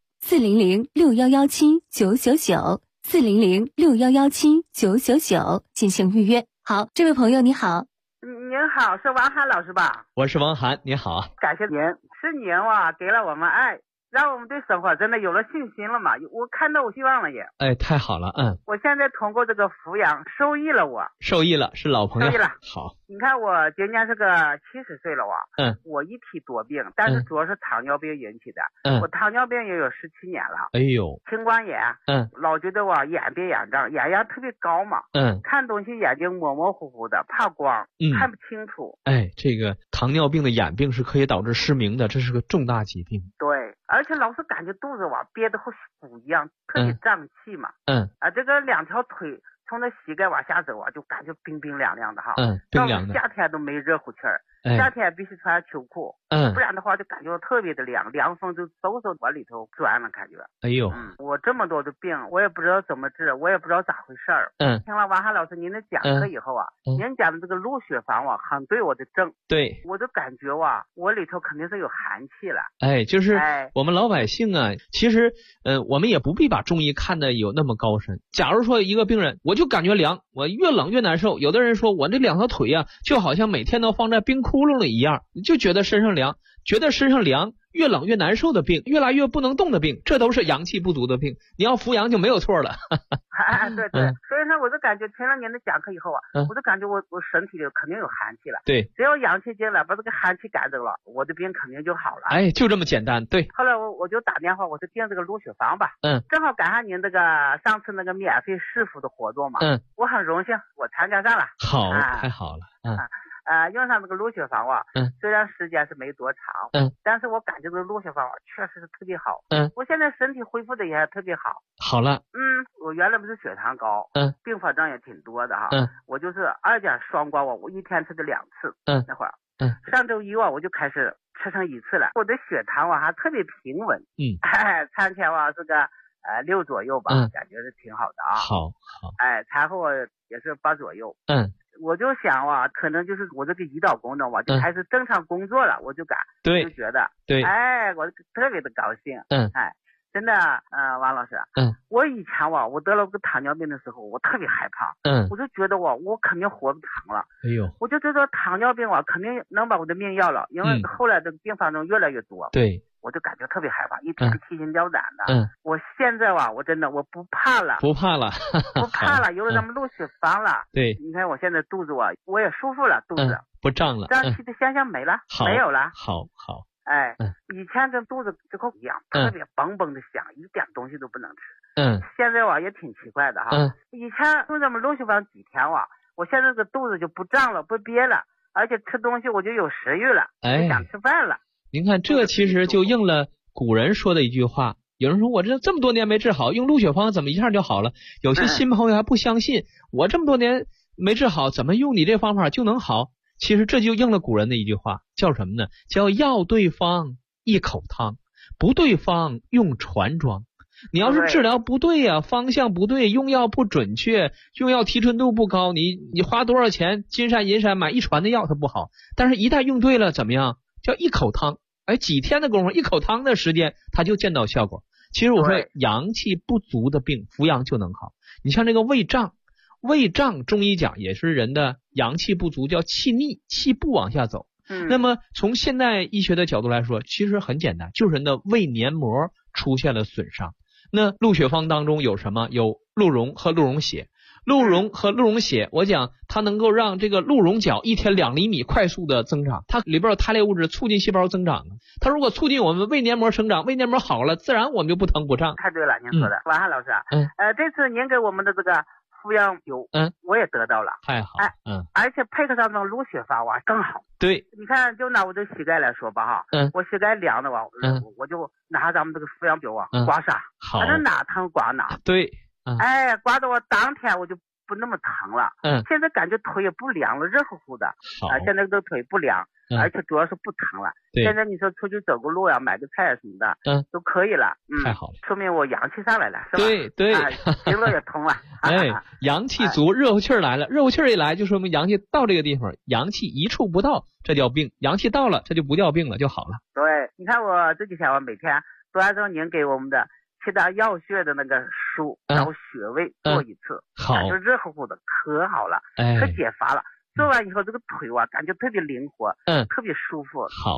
400-6117-999，400-6117-999进行预约。好，这位朋友你好。 您好，是王涵老师吧？ 我是王涵，你好。 感谢您，是您给了我们爱， 让我们对生活真的有了信心了嘛，我看到我希望了也。 哎，太好了， 我现在通过这个抚养受益了我。 受益了，是老朋友。 受益了。 好。 你看我今年是个70岁了我一体多病，但是主要是糖尿病引起的。我糖尿病也有17年了。 哎呦。 青光眼。老觉得我眼闭眼胀，眼压特别高嘛。看东西眼睛模模糊糊的，怕光，看不清楚。 哎，这个糖尿病的眼病是可以导致失明的，这是个重大疾病。 对，而且老是感觉肚子憋得和鼓一样，特别胀气嘛。这个2条腿从那膝盖往下走就感觉冰冰凉凉的哈。 冰凉的。 夏天都没热乎气儿。夏天必须穿秋裤。不然的话就感觉特别的凉，凉风就嗖嗖往里头钻了，感觉。 哎呦。 我这么多的病，我也不知道怎么治，我也不知道咋回事儿。听了王涵老师您的讲课以后您讲的这个鹿血方很对我的症。 对。 我就感觉我里头肯定是有寒气了。 哎，就是我们老百姓其实我们也不必把中医看得有那么高深。假如说一个病人，我就感觉凉，我越冷越难受。有的人说我这2条腿就好像每天都放在冰窟窿里一样，就觉得身上凉，越冷越难受的病，越来越不能动的病，这都是阳气不足的病。你要扶阳就没有错了。 对对。所以呢，我就感觉听了您的讲课以后我就感觉我身体里肯定有寒气了。 对。 只要阳气进来，把这个寒气赶走了，我的病肯定就好了。 哎，就这么简单。对。 后来我就打电话，我就订这个鹿血方吧。正好赶上您这个上次那个免费试服的活动嘛。我很荣幸，我参加上了。 好，太好了。 用上这个鹿血方虽然时间是没多长，但是我感觉这个鹿血方确实是特别好。我现在身体恢复的也特别好。 好了。 我原来不是血糖高，并发症也挺多的哈。我就是2价双光我一天吃的2次。那会儿，上周一我就开始吃成1次了。我的血糖还特别平稳。餐前是个6左右吧，感觉是挺好的好。 餐后也是8左右。我就想可能就是我这个胰岛功能就开始正常工作了，我就就觉得对。 我特别的高兴。真的王老师。我以前我得了个糖尿病的时候，我特别害怕。我就觉得我肯定活不长了。 哎呦。 我就觉得糖尿病肯定能把我的命要了，因为后来的并发症越来越多。 对。 我就感觉特别害怕，一天提心吊胆的。我现在我真的我不怕了。 不怕了。 有了咱们鹿血方了。 对。 你看我现在肚子我也舒服了，肚子不胀了， 胀气的现象没了，没有了。 好。 以前这肚子就跟一样，特别嘣嘣的响，一点东西都不能吃。现在也挺奇怪的以前用咱们鹿血方几天我现在这肚子就不胀了，不憋了，而且吃东西我就有食欲了，就想吃饭了。 您看，这其实就应了古人说的一句话。有人说我这么多年没治好，用鹿血方怎么一下就好了？有些新朋友还不相信，我这么多年没治好，怎么用你这方法就能好？其实这就应了古人的一句话，叫什么呢？叫药对方一口汤，不对方用船装。你要是治疗不对方向不对，用药不准确，用药提纯度不高，你花多少钱金山银山买1船的药它不好，但是一旦用对了怎么样？叫一口汤，几天的功夫，一口汤的时间它就见到效果。其实我说阳气不足的病扶阳就能好。你像这个胃胀中医讲也是人的阳气不足，叫气逆，气不往下走。那么从现代医学的角度来说，其实很简单，就是人的胃黏膜出现了损伤。那鹿血方当中有什么？有鹿茸和鹿茸血。鹿茸和鹿茸血，我讲它能够让这个鹿茸角1天2厘米快速的增长，它里边有肽类物质促进细胞增长。它如果促进我们胃黏膜生长，胃黏膜好了，自然我们就不疼不胀。 太对了，您说的。王涵老师这次您给我们的这个扶阳酒我也得到了。 太好。 而且配合上这种鹿血方更好。 对。 你看就拿我这膝盖来说吧我膝盖凉的我就拿咱们这个扶阳酒刮痧， 好， 反正哪疼刮哪。 对。 刮得我当天我就不那么疼了。现在感觉腿也不凉了，热乎乎的。现在这腿不凉，而且主要是不疼了。现在你说出去走个路买个菜什么的都可以了。 太好了， 说明我阳气上来了，是吧？ 对。 经络也通了。 阳气足，热乎气儿来了，热乎气儿一来就说明阳气到这个地方，阳气一处不到，这叫病；阳气到了，这就不叫病了，就好了。 对，你看我这几天每天都按照您给我们的7大药穴的那个书找穴位做一次， 好， 就热乎乎的，可好了，可解乏了。做完以后这个腿感觉特别灵活，特别舒服。 好，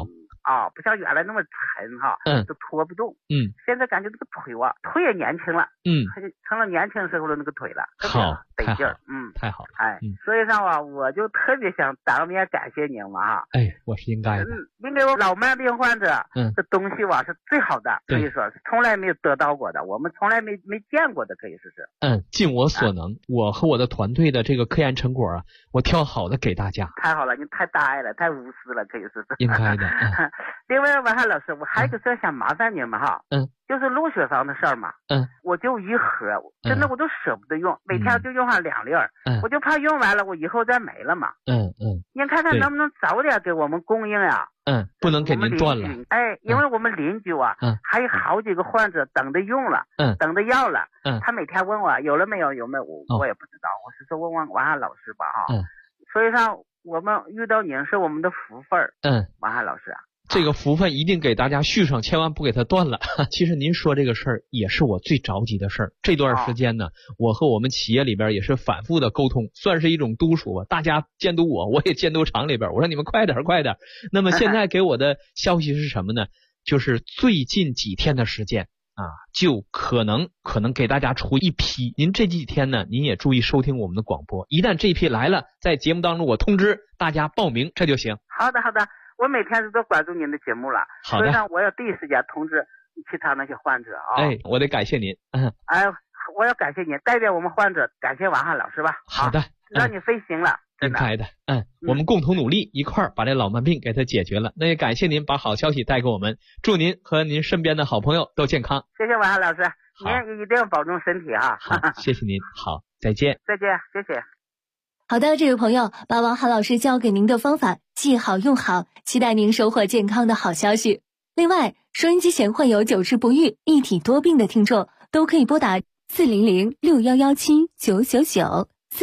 啊，不像原来那么沉哈，都拖不动。现在感觉这个腿也年轻了，成了年轻时候的那个腿了， 好， 得劲儿， 太好了。 所以上啊，我就特别想当面感谢您嘛哈。 我是应该的。 您给我老慢病患者这东西吧是最好的，可以说是从来没有得到过的，我们从来没见过的，可以说是。 尽我所能，我和我的团队的这个科研成果啊，我挑好的给大家。 太好了，您太大爱了，太无私了，可以说是。 应该的。 另外，文翰老师，我还有一个事想麻烦您们哈。就是录血方的事儿嘛。我就一盒，真的我都舍不得用，每天就用上2粒儿。我就怕用完了，我以后再没了嘛。您看看能不能早点给我们供应呀？ 不能给您断了。 因为我们邻居啊，还有好几个患者等着用了，等着要了。他每天问我有了没有，我也不知道。我是说问问文翰老师吧哈。所以上我们遇到您是我们的福分儿。文翰老师啊。 这个福分一定给大家续上，千万不给它断了。其实您说这个事儿也是我最着急的事儿。这段时间呢，我和我们企业里边也是反复的沟通，算是一种督促吧。大家监督我也监督厂里边，我说你们快点。那么现在给我的消息是什么呢？就是最近几天的时间啊，就可能给大家出一批。您这几天呢，您也注意收听我们的广播。一旦这批来了，在节目当中我通知大家报名，这就行。 好的。我每天都关注您的节目了， 好的， 所以我要第一时间通知其他那些患者啊。 我得感谢您。 我要感谢您，代表我们患者感谢文翰老师吧。 好的， 让你费心了， 应该的。我们共同努力，一块儿把这老慢病给它解决了。那也感谢您把好消息带给我们，祝您和您身边的好朋友都健康。 谢谢文翰老师，您一定要保重身体哈。 好，谢谢您。好，再见。 再见，谢谢。 好的，这位朋友，把王涵老师教给您的方法记好用好，期待您收获健康的好消息。另外，收音机前患有久治不愈、一体多病的听众，都可以拨打400-6117-999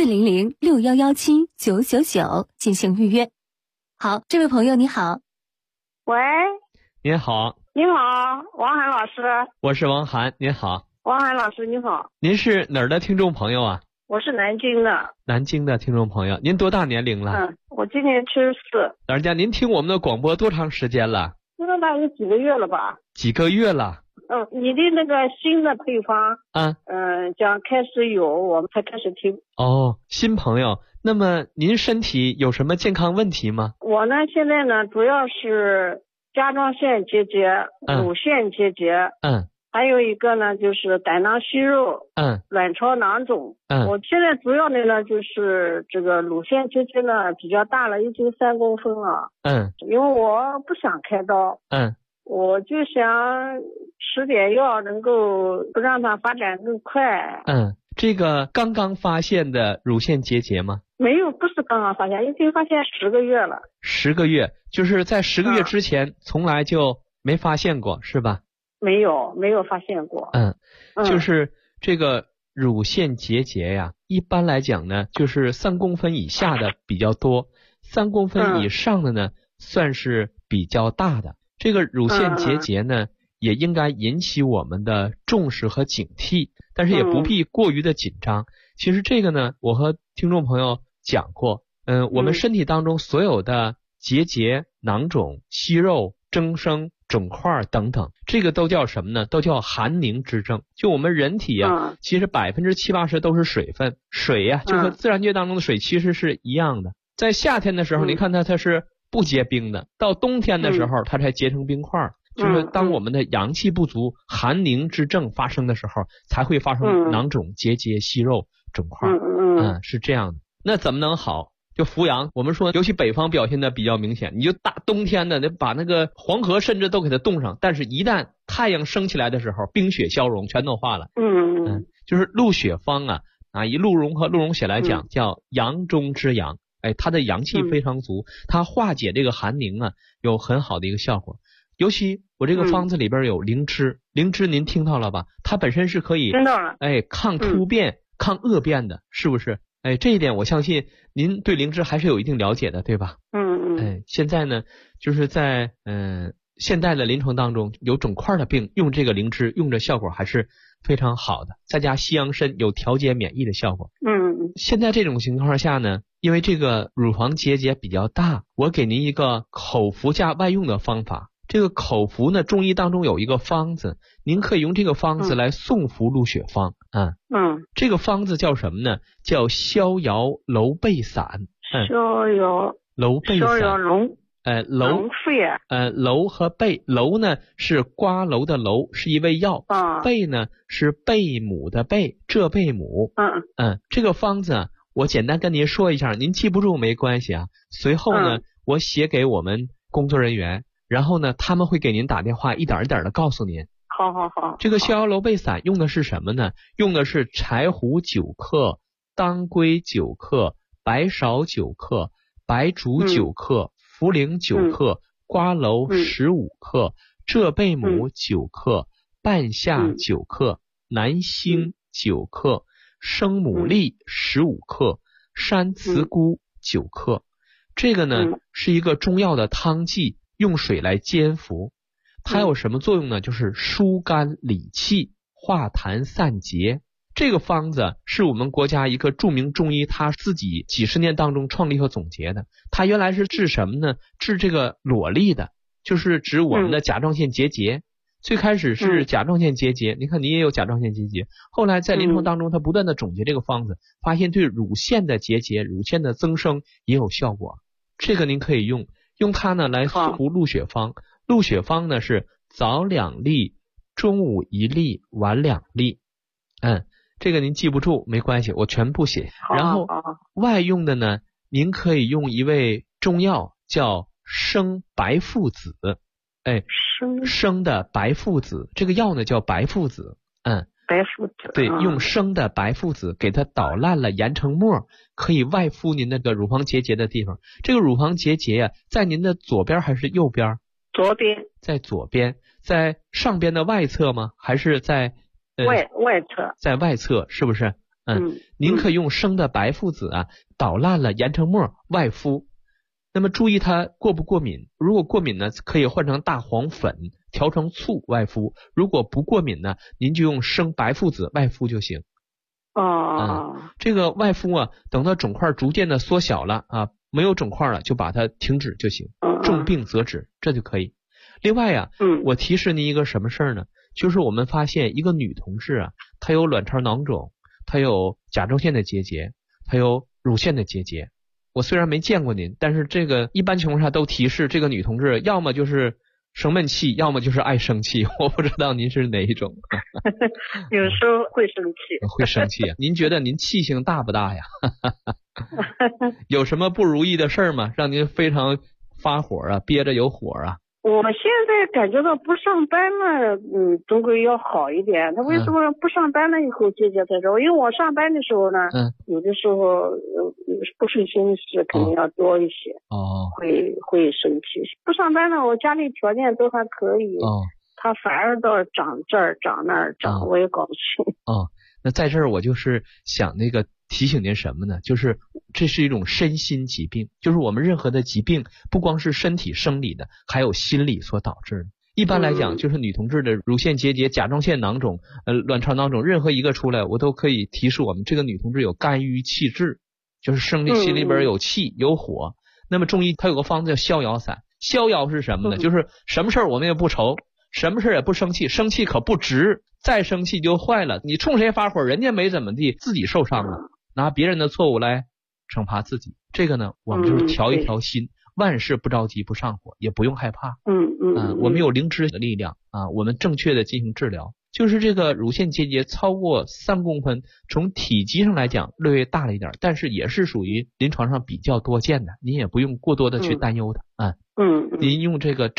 400-6117-999进行预约。好，这位朋友你好。 喂。 您好。 您好，王涵老师。 我是王涵，您好。 王涵老师你好。 您是哪儿的听众朋友啊？ 我是南京的。 南京的听众朋友，您多大年龄了？ 我今年74。 老人家，您听我们的广播多长时间了？ 听了大概几个月了吧。 几个月了？ 你的那个新的配方，讲开始有，我们才开始听。 新朋友，那么您身体有什么健康问题吗？ 我呢，现在呢，主要是甲状腺结节、乳腺结节。还有一个呢，就是胆囊息肉，卵巢囊肿。我现在主要的呢，就是这个乳腺结节呢比较大了，已经3公分了。因为我不想开刀。我就想吃点药，能够不让它发展更快。 这个刚刚发现的乳腺结节吗？ 没有，不是刚刚发现，已经发现10个月了。 10个月，就是在10个月之前从来就没发现过，是吧？ 没有发现过。 就是这个乳腺结节呀，一般来讲呢，就是3公分以下的比较多，3公分以上的呢，算是比较大的。这个乳腺结节呢，也应该引起我们的重视和警惕，但是也不必过于的紧张。其实这个呢，我和听众朋友讲过，我们身体当中所有的结节、囊肿、息肉、增生、肿块等等，这个都叫什么呢？都叫寒凝之症。就我们人体其实70-80%都是水分，水呀，就和自然界当中的水其实是一样的。在夏天的时候，你看它是不结冰的，到冬天的时候它才结成冰块。就是当我们的阳气不足、寒凝之症发生的时候，才会发生囊肿、结节、息肉、肿块。是这样的。那怎么能好？就扶阳，我们说尤其北方表现的比较明显，你就大冬天的把那个黄河甚至都给它冻上，但是一旦太阳升起来的时候，冰雪消融，全都化了。就是鹿血方以鹿茸和鹿茸血来讲，叫阳中之阳。它的阳气非常足，它化解这个寒凝有很好的一个效果。尤其我这个方子里边有灵芝，灵芝您听到了吧？它本身是可以抗突变、抗恶变的，是不是？这一点我相信您对灵芝还是有一定了解的，对吧？现在呢，就是在现代的临床当中，有肿块的病用这个灵芝，用着效果还是非常好的。再加西洋参有调节免疫的效果。现在这种情况下呢，因为这个乳房结节比较大，我给您一个口服加外用的方法。 这个口服呢，中医当中有一个方子，您可以用这个方子来送服鹿血方啊。这个方子叫什么呢？叫逍遥楼贝散。 逍遥楼贝散。逍遥龙。 楼肺。楼和贝，楼呢是瓜楼的楼，是一味药。贝呢是贝母的贝，这贝母。这个方子啊，我简单跟您说一下，您记不住没关系啊。随后呢，我写给我们工作人员。然后呢，他们会给您打电话，一点一点的告诉您。 好。 这个逍遥楼贝散用的是什么呢？用的是柴胡9克、当归9克、白芍9克、白术9克、茯苓9克、瓜蒌15克、这贝母9克、半夏9克、南星9克、生牡蛎15克、山茨菇9克。这个呢是一个中药的汤剂。用水来煎服，它有什么作用呢？就是疏肝理气、化痰散结。这个方子是我们国家一个著名中医他自己几十年当中创立和总结的。他原来是治什么呢？治这个裸痢的，就是指我们的甲状腺结节。最开始是甲状腺结节，你看你也有甲状腺结节，后来在临床当中他不断的总结这个方子，发现对乳腺的结节、乳腺的增生也有效果。这个您可以用它呢来服鹿血方。鹿血方呢是早2粒，中午1粒，晚2粒。这个您记不住没关系，我全部写。然后外用的呢，您可以用一味中药叫生白附子。生的白附子，这个药呢叫白附子。 白附子。 对，用生的白附子给它捣烂了，研成末，可以外敷您那个乳房结节的地方。这个乳房结节呀，在您的左边还是右边？ 左边。 在左边。在上边的外侧吗？还是在外侧？在外侧，是不是？您可以用生的白附子啊，捣烂了，研成末，外敷。那么注意它过不过敏，如果过敏呢，可以换成大黄粉调成醋外敷，如果不过敏呢，您就用生白附子外敷就行。这个外敷啊，等到肿块逐渐的缩小了啊，没有肿块了就把它停止就行，重病则止，这就可以。另外啊，我提示您一个什么事儿呢？就是我们发现一个女同志啊，她有卵巢囊肿，她有甲状腺的结节，她有乳腺的结节。我虽然没见过您，但是这个一般情况下都提示这个女同志要么就是生闷气，要么就是爱生气，我不知道您是哪一种。 有时候会生气。 会生气。您觉得您气性大不大呀？有什么不如意的事儿吗？让您非常发火啊，憋着有火啊？ 我现在感觉到不上班了，总归要好一点。他为什么不上班了以后结节才少？因为我上班的时候呢，有的时候不顺心的事肯定要多一些，会生气。不上班了，我家里条件都还可以，他反而到长这儿长那儿长，我也搞不清。 那在这儿我就是想那个提醒您什么呢？就是这是一种身心疾病，就是我们任何的疾病，不光是身体生理的，还有心理所导致的。一般来讲，就是女同志的乳腺结节、甲状腺囊肿、卵巢囊肿，任何一个出来，我都可以提示我们这个女同志有肝郁气滞，就是生理心里边有气有火。那么中医它有个方子叫逍遥散，逍遥是什么呢？就是什么事儿我们也不愁，什么事也不生气，生气可不值，再生气就坏了。你冲谁发火，人家没怎么地，自己受伤了，拿别人的错误来惩罚自己。这个呢，我们就是调一调心，万事不着急，不上火，也不用害怕。我们有灵芝的力量啊，我们正确的进行治疗。就是这个乳腺结节超过3公分，从体积上来讲略微大了一点，但是也是属于临床上比较多见的，您也不用过多的去担忧它。您用这个